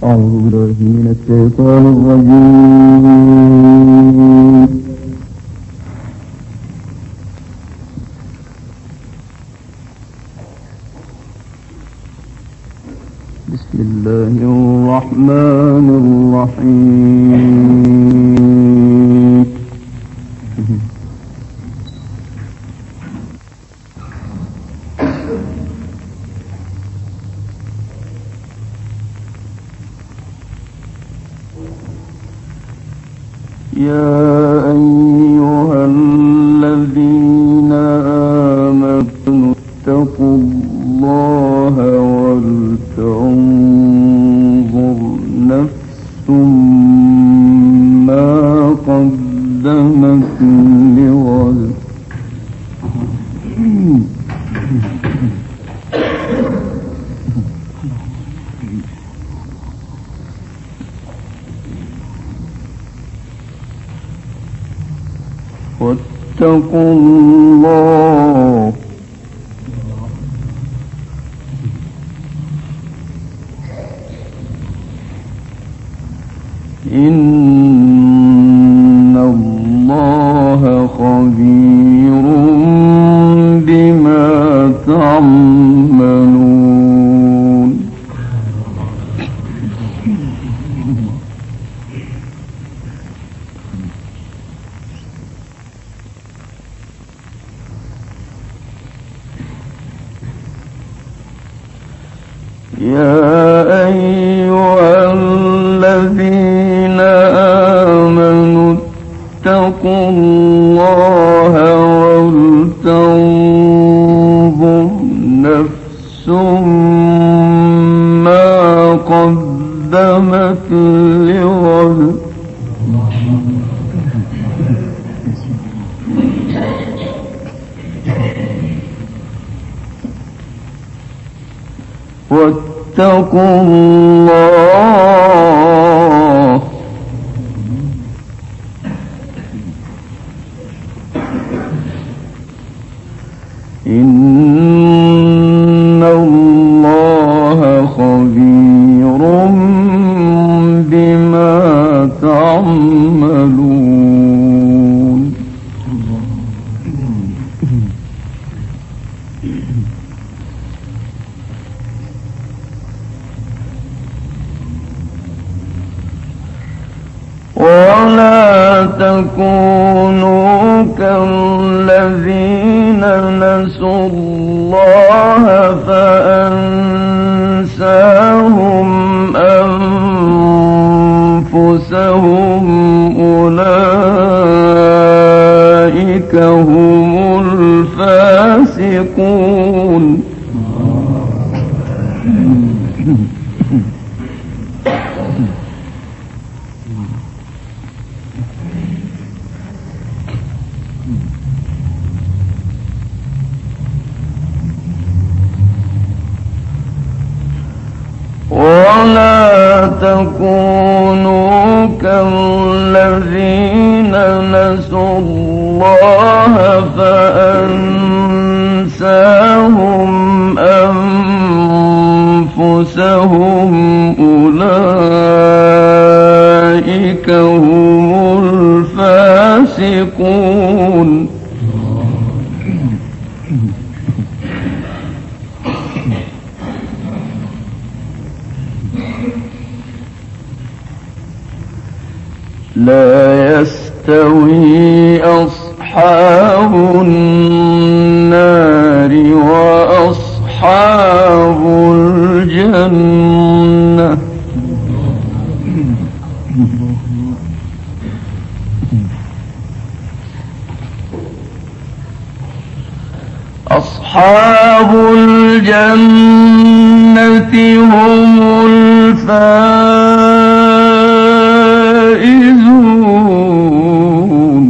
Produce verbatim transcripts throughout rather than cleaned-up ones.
أعوذ بالله من الشيطان الرجيم. بسم الله الرحمن الرحيم. يا أيها الذين آمنوا اتقوا الله ولتنظر نفس ما قدمت لغد واتقوا الله إن الله خبير بما تعملون. يا أيها الذين آمنوا اتقوا الله ولتنظر نفس ما قدمت لغد واتقوا الله إن الله خبير بما تعملون. ولا تكونوا كالذين نسوا الله فأنساهم أنفسهم أولئك هم الفاسقون. ولا تكونوا كالذين نسوا الله فأنساهم أنفسهم أولئك هم الفاسقون. لا يستوي أصحاب النار وأصحاب الجنة أصحاب الجنة هم الفائزون.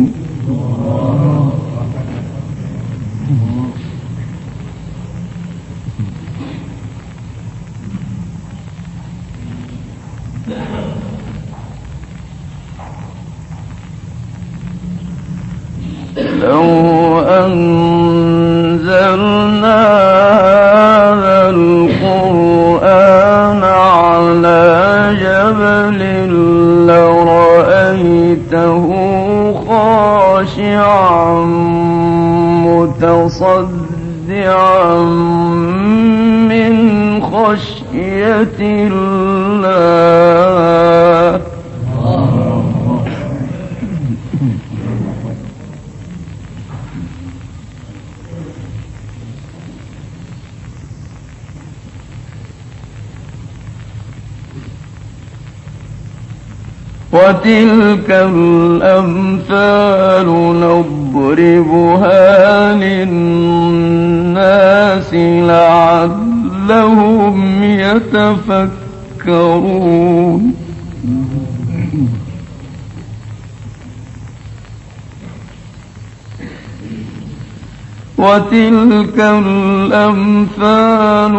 لو أنزلنا هذا القرآن على خشية الله. وتلك الأمثال نضربها للناس لعلهم يتفكرون. وتلك الأمثال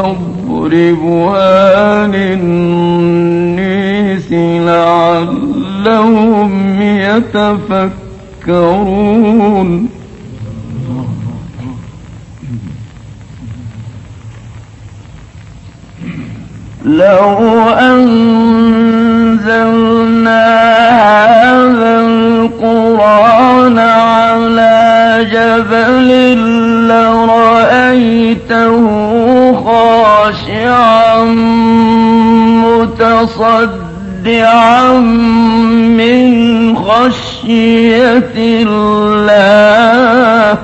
نضربها للناس لعلهم يتفكرون. لو أنزلنا هذا القرآن على جبل لرأيته خاشعا متصدعا من خشية الله.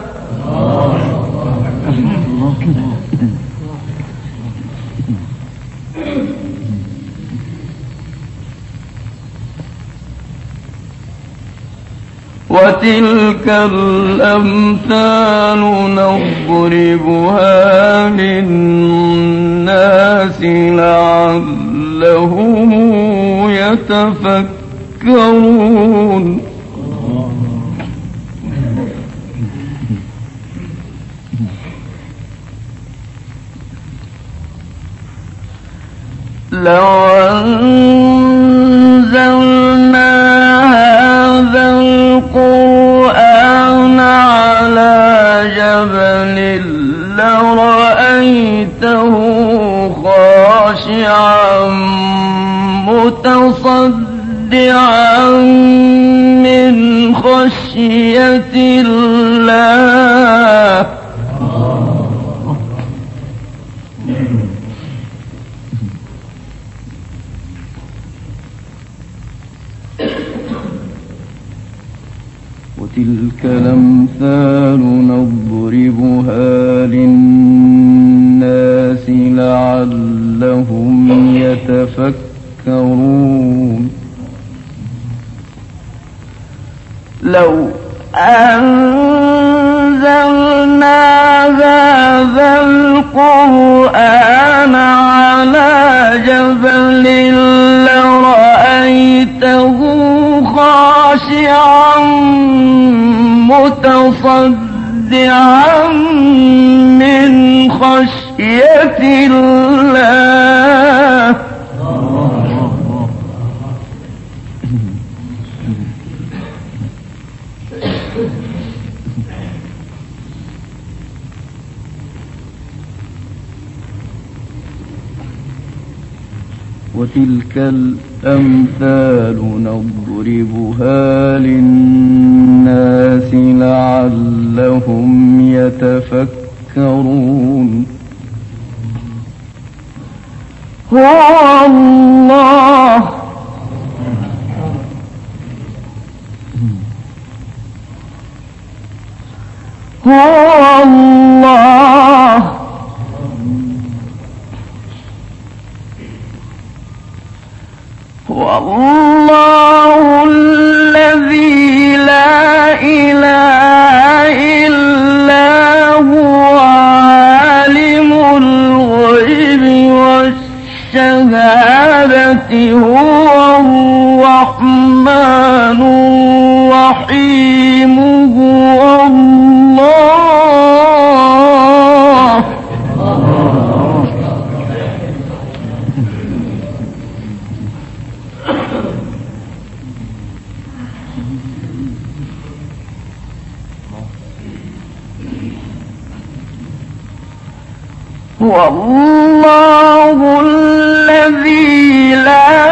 وتلك الأمثال نضربها للناس لعلهم يتفكرون. لو أنزلنا هذا القرآن على جبل لرأيته خاشعا متصدعا من خشية الله. وتلك الأمثال نضربها للناس لعلهم يتفكرون. لو أنزلنا هذا القرآن على جبل لرأيته خاشعا متصدعا من خشية الله. وتلك الأمثال نضربها للناس لعلهم يتفكرون. هو الله هو الله والله الذي لا إله إلا هو عالم الغيب والشهادة هو الرحمن الرحيم هو الله. هو الله الذي لا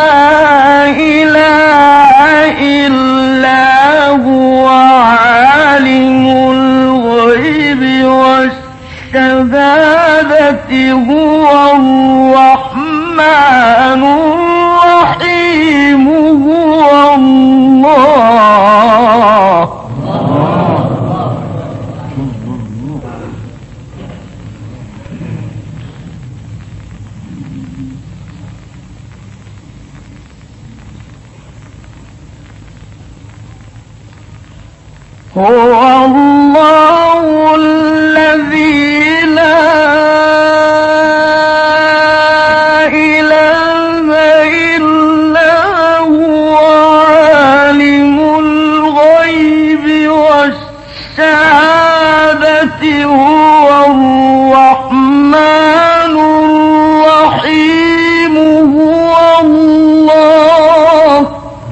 إله إلا هو عالم الغيب والشهادة هو هو الله الذي لا إله إلا هو عالم الغيب والشهادة هو الرحمن الرحيم هو الله.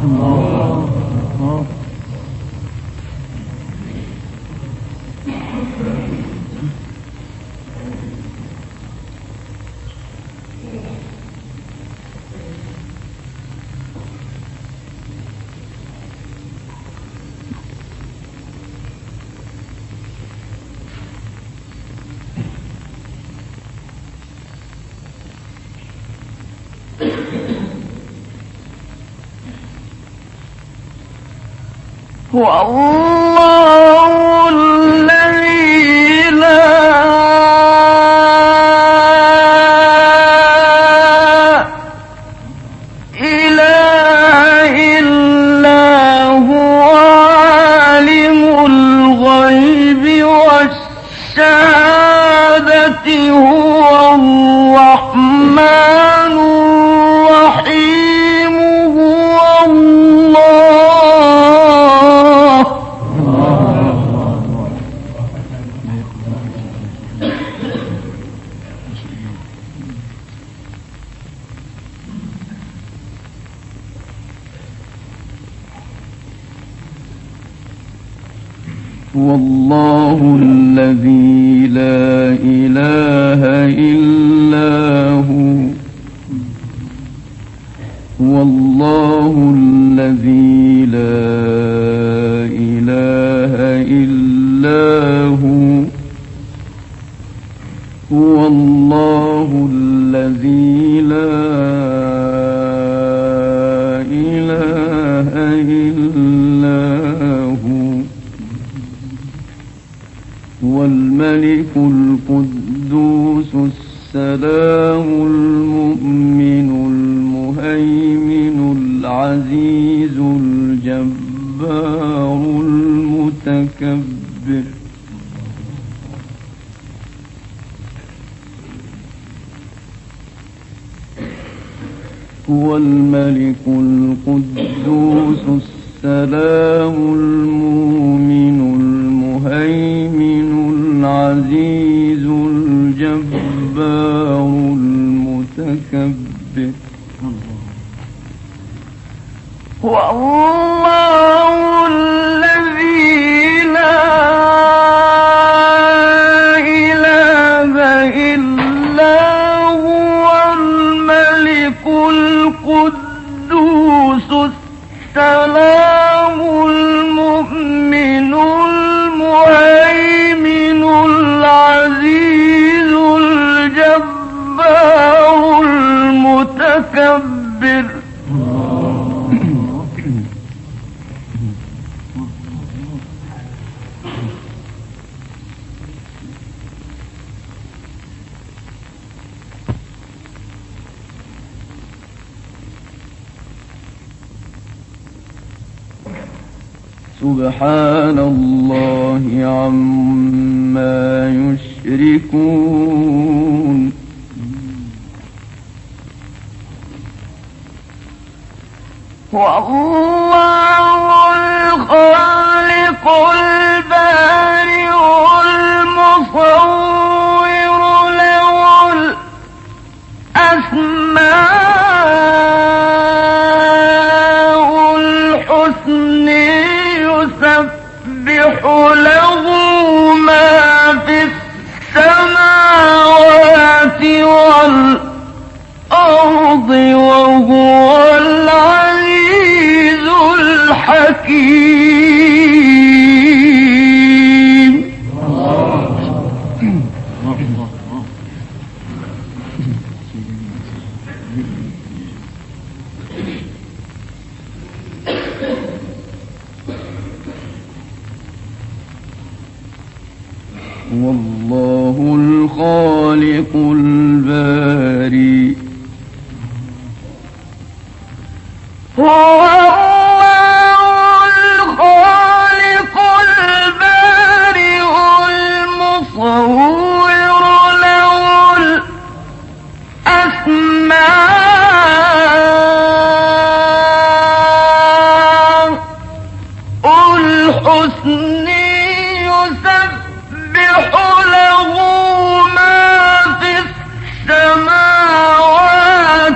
هو الله الذي لا إله إلا هو عالم الغيب والشهادة هو الرحمن الرحيم هو الله. والله الذي لا إله إلا هو والله الذي لا إله إلا هو هو الله الذي لا إله إلا هو هو الملك القدوس السلام المؤمن المهيمن العزيز الجبار المتكبر. هو الملك القدوس السلام المؤمن المهيمن العزيز الجبار المتكبر. هو الله الذي لا إله إلا هو الملك القدوس السلام المؤمن المهيمن العزيز الجبار المتكبر. سبحان الله عما يشركون. هو الله الخالق البارئ المصور له الأسماء الحسنى يسبح له ما في السماوات والأرض وهو العزيز الحكيم. والله الخالق البارئ. هو الله الخالق البارئ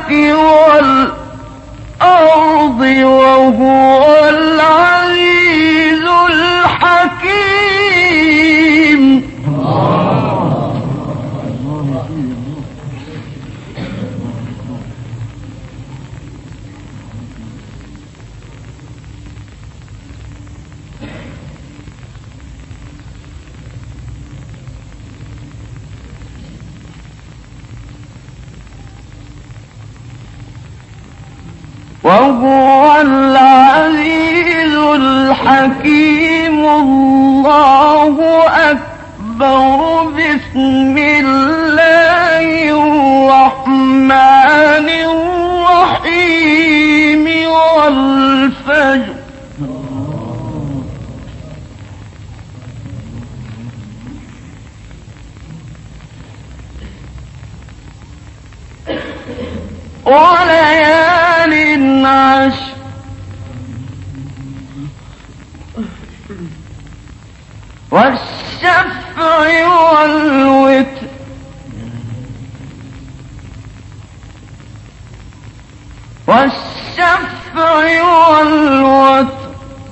والأرض وهو العزيز الحكيم. وهو العزيز الحكيم. الله أكبر. بسم الله الرحمن الرحيم. والفجر وليال عشر. والشفع والوتر. والشفع والوتر.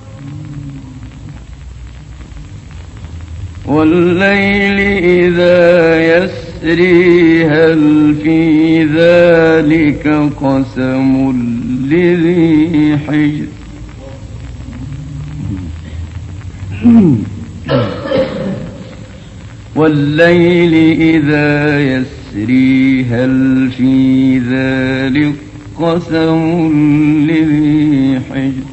والليل إذا يسري هل في ذلك قسم لذي حجر. والليل إذا يسري هل في ذلك قسم لذي حجر.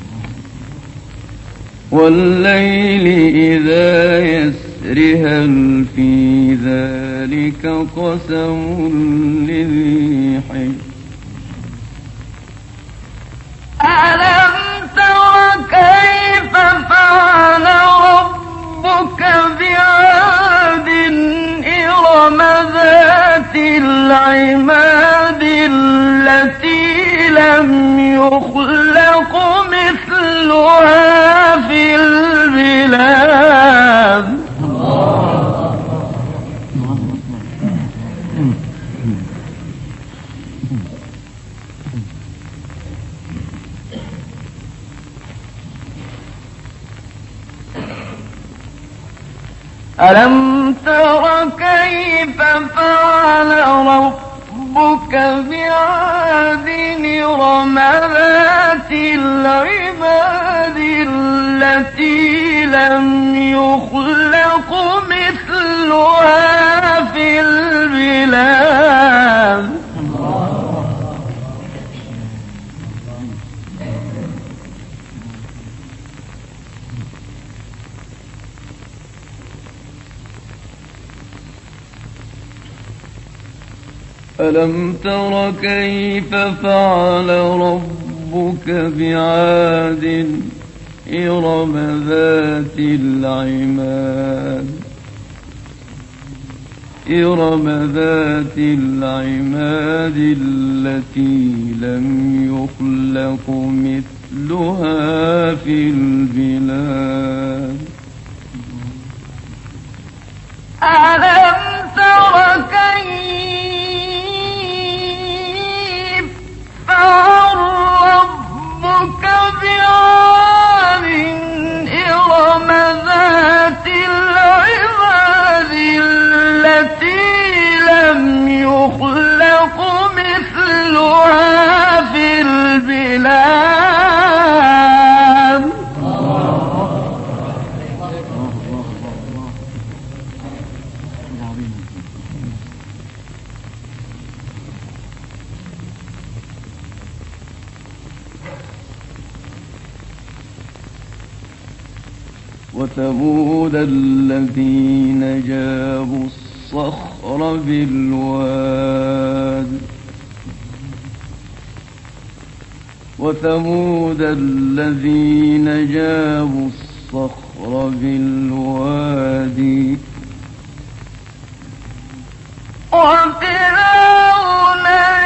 والليل إذا يسري هل في ذلك قسم لذي حجر. ألم تر كيف فعل ربك بعاد إرم ذات العماد التي لم يخلق مثلها في البلاد. ألم تر كيف فعل ربك بعاد إرم ذات العماد التي لم يخلق مثلها في البلاد. ألم تر كيف فعل ربك بعاد إرم ذات العماد إرم ذات العماد التي لم يخلق مثلها في البلاد. ألم تر كيف فعل ربك بعاد إرم ذات العماد التي لم يخلق مثلها في البلاد. وثمود الذين جابوا الصخر بالواد وثمود الذين جابوا الصخر بالوادي وفرعون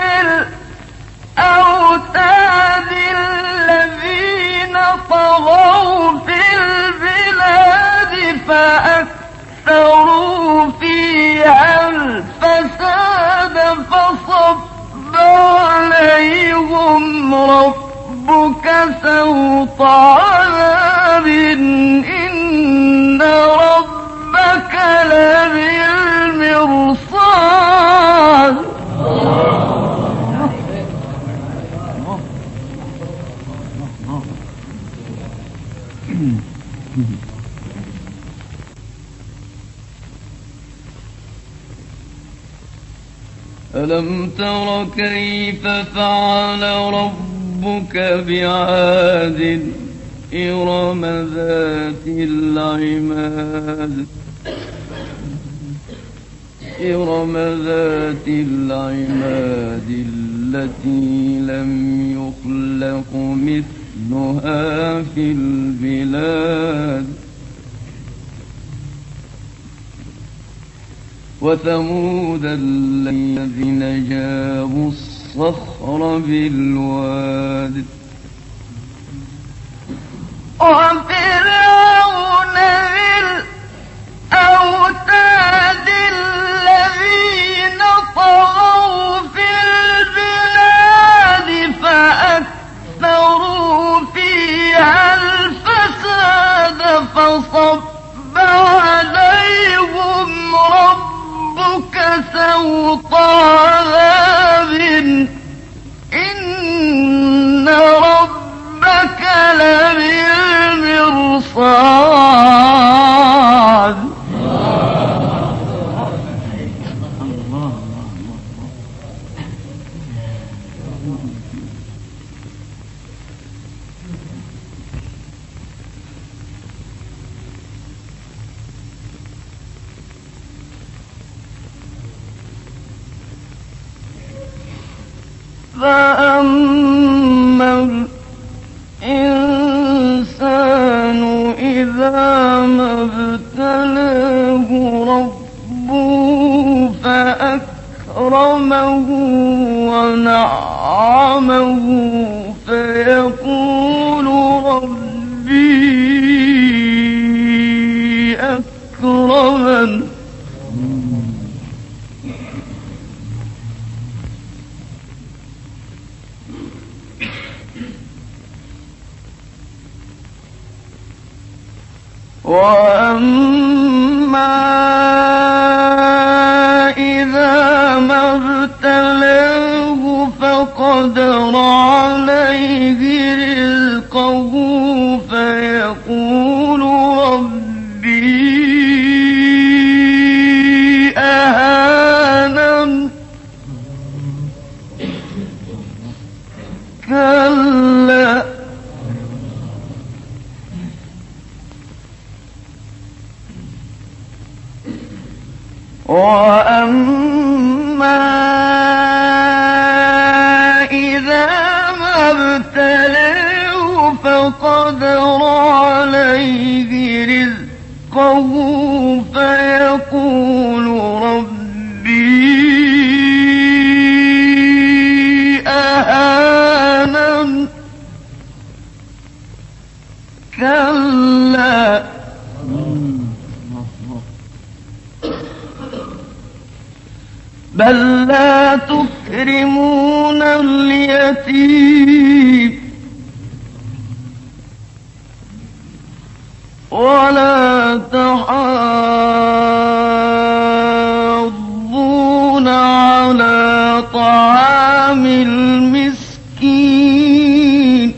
الأوتاد الذين طغوا في البلاد فأكثروا فيها الفساد فصب سوط عذاب إن ربك لبالمرصاد ألم تر كيف فعل ربك بعاد إرم ذات العماد إرم ذات العماد التي لم يخلق مثلها في البلاد وثمود الذين جابوا الصخر بالواد وفرعون ذي الأوتاد الذين طغوا في البلاد فأكثروا فيها الفساد فصب عليهم ربك سوط عذاب إن ربك لبالمرصاد فأما الإنسان إذا ما ابتلاه ربه فأكرمه ونعمه فيقول ربي أكرمن وأما إذا ما ابتلاه فقدر عليه رزقه فيقول ربي أهانن كلا وأما إذا ما ابتلاه فقدر عليه رزقه فيقول ربي أهانن كلا بل لا تكرمون اليتيم ولا تحاضون على طعام المسكين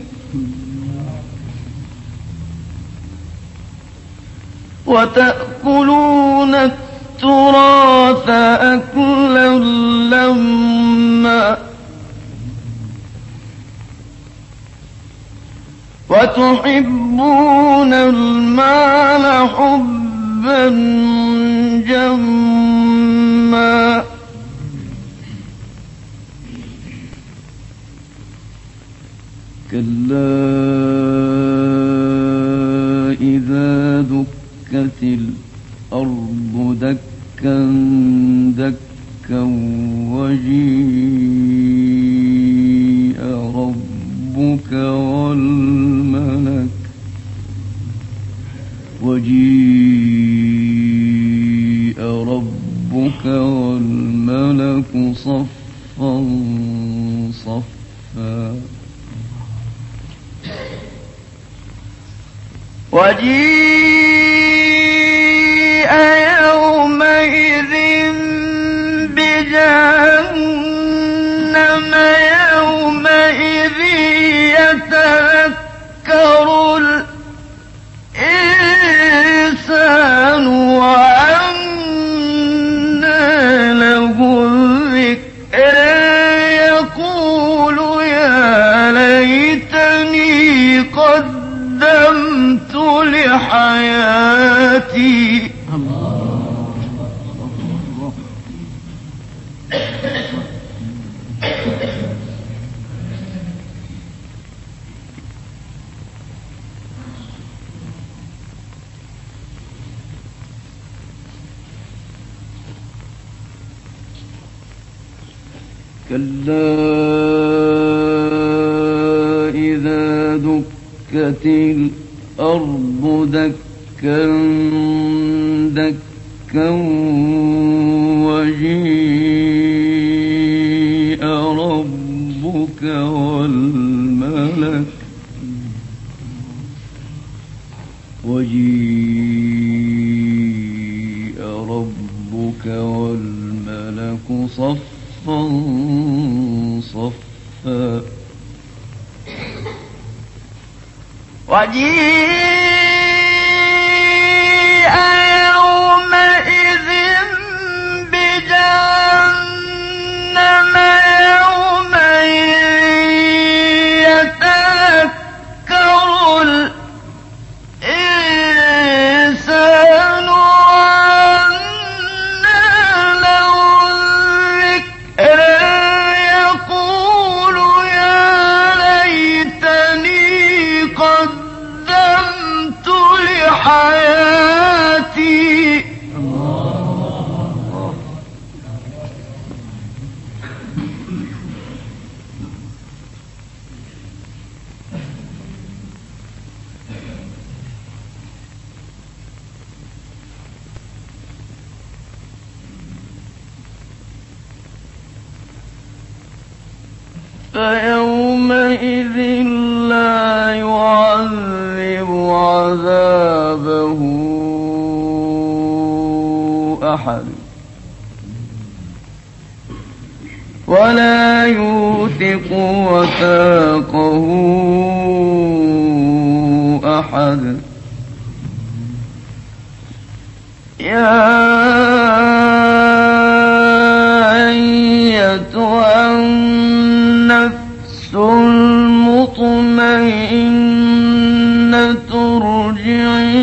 وتأكلون التراث أكلا لما وتحبون المال حبا جما كلا إذا دكت الأرض دكا دكا وجيء ربك والملك وجيء ربك والملك صفا صفا وجيء يومئذ بجهنم يومئذ يتذكر الإنسان وأنى له الذكر يقول يا ليتني قدمت لحياتي. كلا إذا دكت الأرض دكا دكا وجيء ربك والملك وجيء ربك والملك صفا صفا وجيء يومئذ بجهنم يومئذ يتذكر الإنسان وأنى له الذكر يقول يا ليتني قدمت لحياتي. فيومئذ لا يعذب عذابه أحد ولا يوثق وثاقه أحد. يا أيتها النفس المطمئنة ارجعي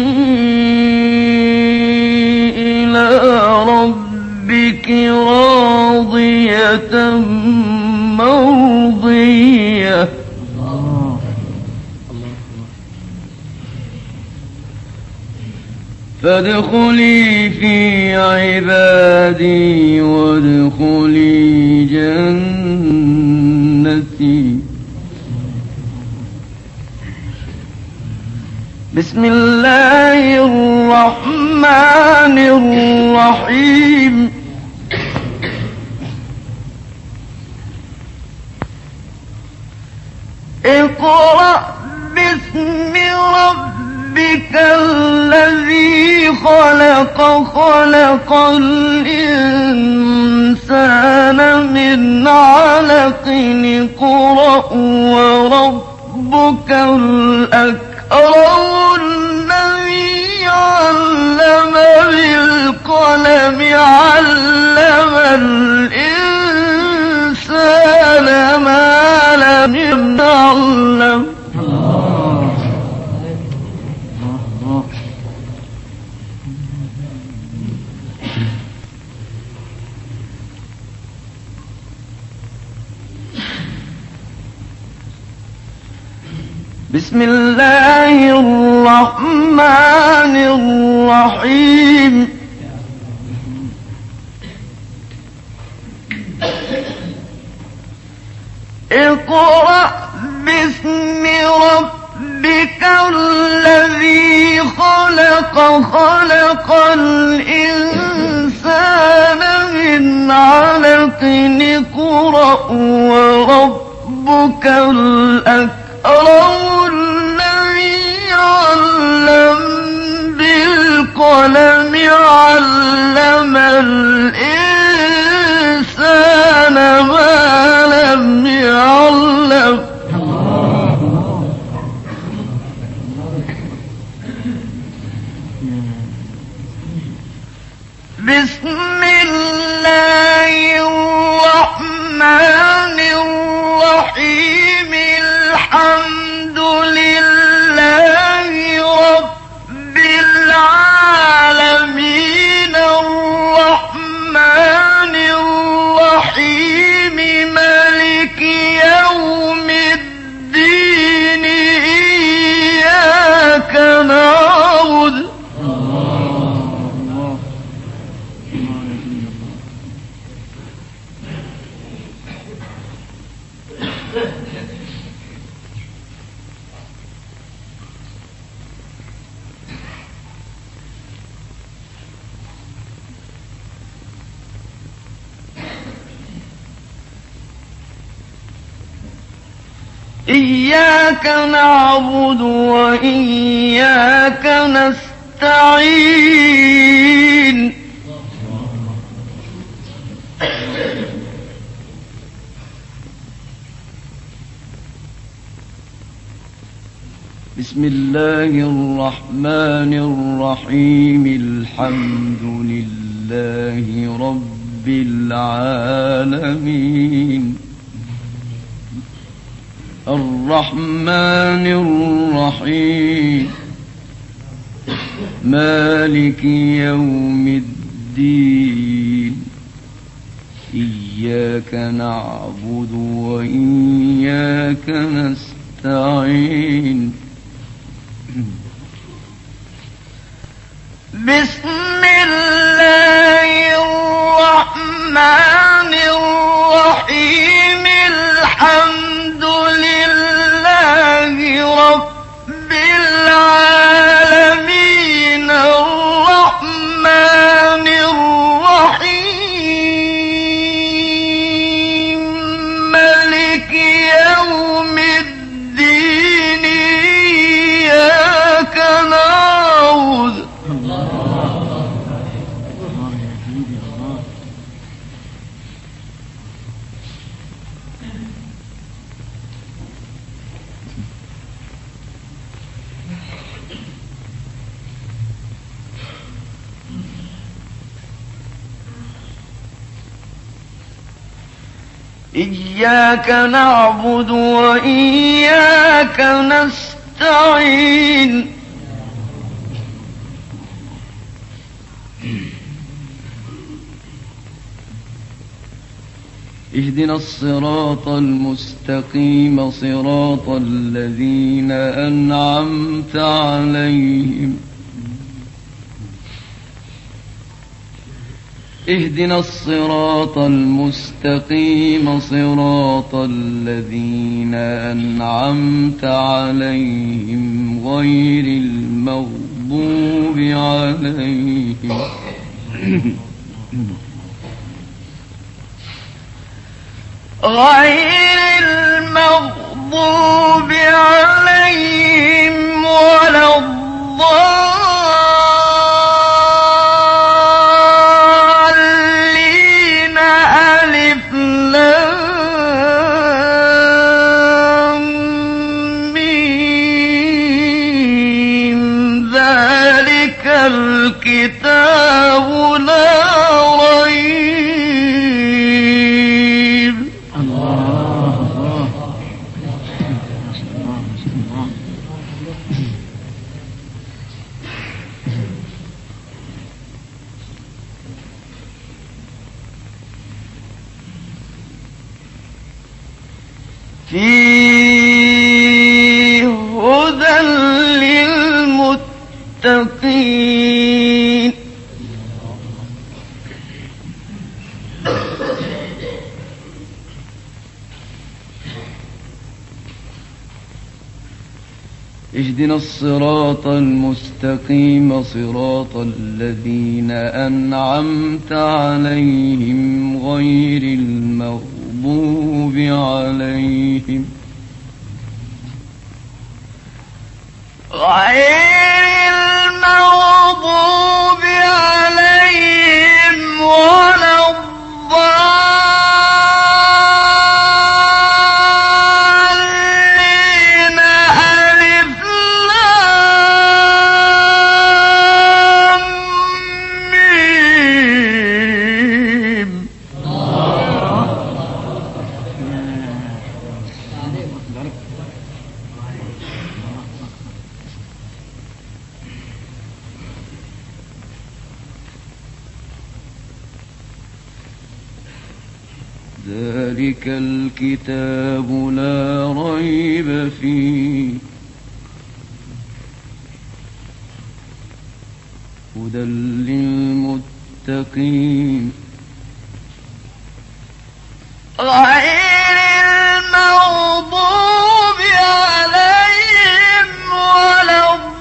إلى ربك راضية مرضية فادخلي في عبادي وادخلي جنتي. بسم الله الرحمن الرحيم. اقرأ باسم ربك الذي خلق خلق الإنسان من علق اقرأ وربك الأكرم الذي علم بالقلم علم الإنسان ما لم يعلم. بسم الله الرحمن الرحيم. اقرأ باسم ربك الذي خلق خلق الإنسان من علق اقرأ وربك الأكرم الذي علم بالقلم علم الإنسان ما لم يعلم بسم الله الرحمن الرحيم الحمد لله رب العالمين الرحمن الرحيم مالك يوم الدين إياك نعبد إياك نعبد وإياك نستعين بسم الله الرحمن الرحيم الحمد لله رب العالمين الرحمن الرحيم مالك يوم الدين إياك نعبد وإياك نستعين بسم الله الرحمن الرحيم الحمد لله رب العالمين الرحمن الرحيم مالك يوم الدين إياك نعبد إياك نعبد وإياك نستعين اهدنا الصراط المستقيم صراط الذين أنعمت عليهم اهدنا الصراط المستقيم صراط الذين أنعمت عليهم غير المغضوب عليهم غير المغضوب عليهم ولا الضالين ألف لام ميم ذلك الكتاب لا ريب فيه هدى للمتقين اهدنا الصراط المستقيم صراط الذين أنعمت عليهم غير المغضوب عليهم غير المغضوب ذلك الكتاب لا ريب فيه هدى للمتقين غير المغضوب عليهم ولا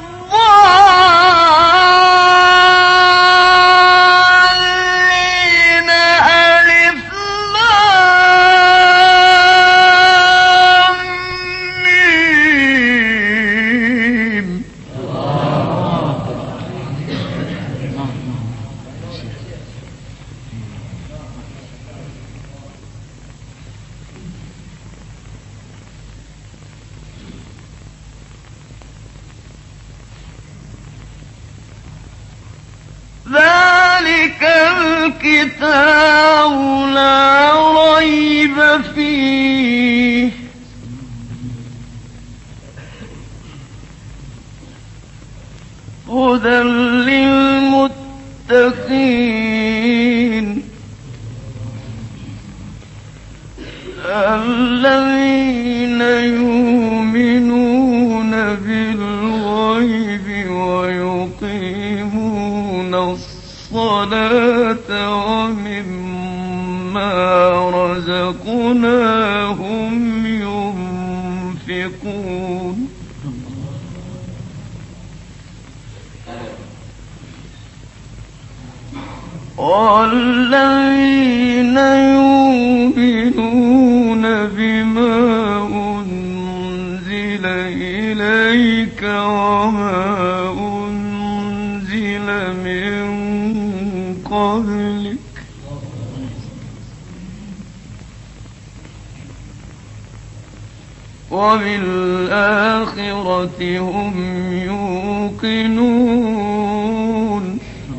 الضالين ألف لام ميم ذلك الكتاب لا ريب فيه هدى للمتقين الذين يؤمنون بالغيب ويقيمون الصلاة ومما رزقناهم ينفقون والذين يؤمنون بما أنزل إليك وما أنزل من قبلك وبالآخرة هم يوقنون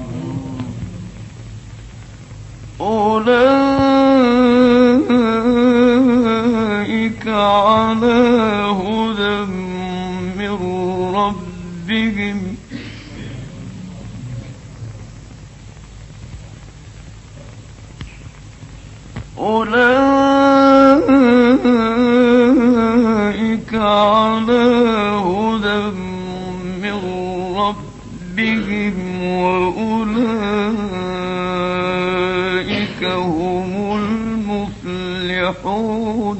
أولئك على هدى من ربهم أولئك على هدى من ربهم وأولئك هم المفلحون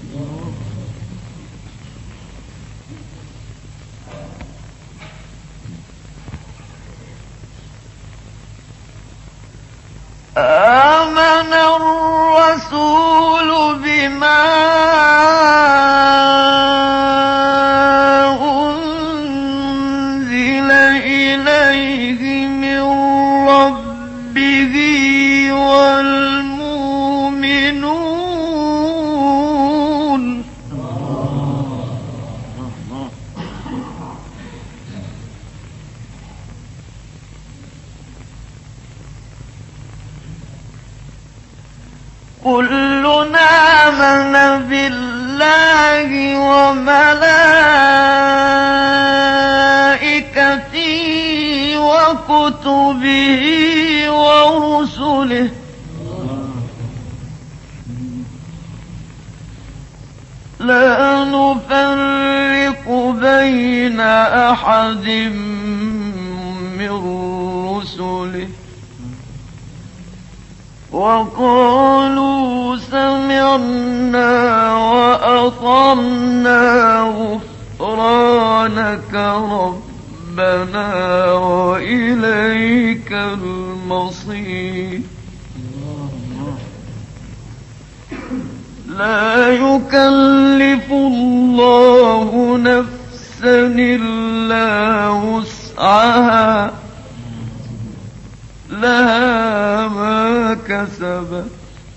آمن الرسول بما أنزل إليه من ربه والمؤمنون كلنا آمن بالله وملائكته وكتبه ورسله لا نفرق بين أحد من رسله وقالوا سمعنا وأطعنا غفرانك ربنا وإليك المصير لا يكلف الله نفسا إلا وسعها لها ما كسبت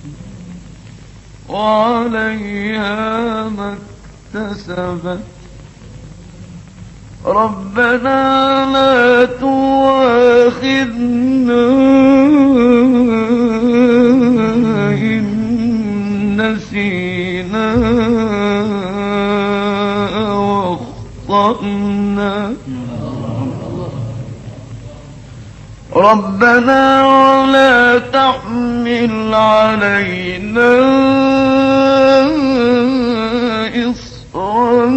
وعليها ما اكتسبت ربنا لا تؤاخذنا إن نسينا واخطأنا ربنا ولا تحمل علينا إصرا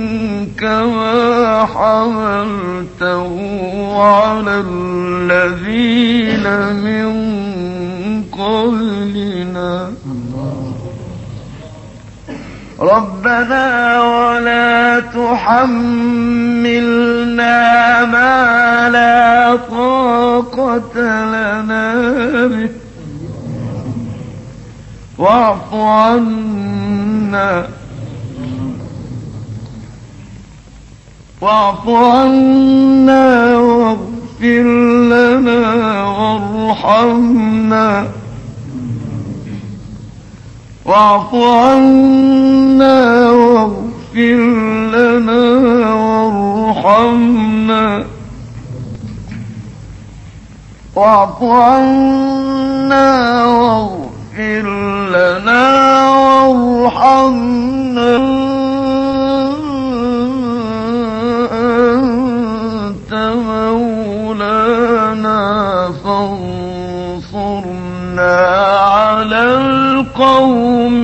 كما حملته على الذين من قبلنا ربنا ولا تحملنا ما لا طاقة لنا به واعف عنا واعف عنا واغفر لنا وارحمنا واعف عنا واغفر لنا وارحمنا واعف عنا واغفر لنا وارحمنا أنت مولانا فانصرنا على القوم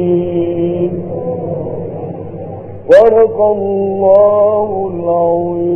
الكافرين. صدق الله العظيم.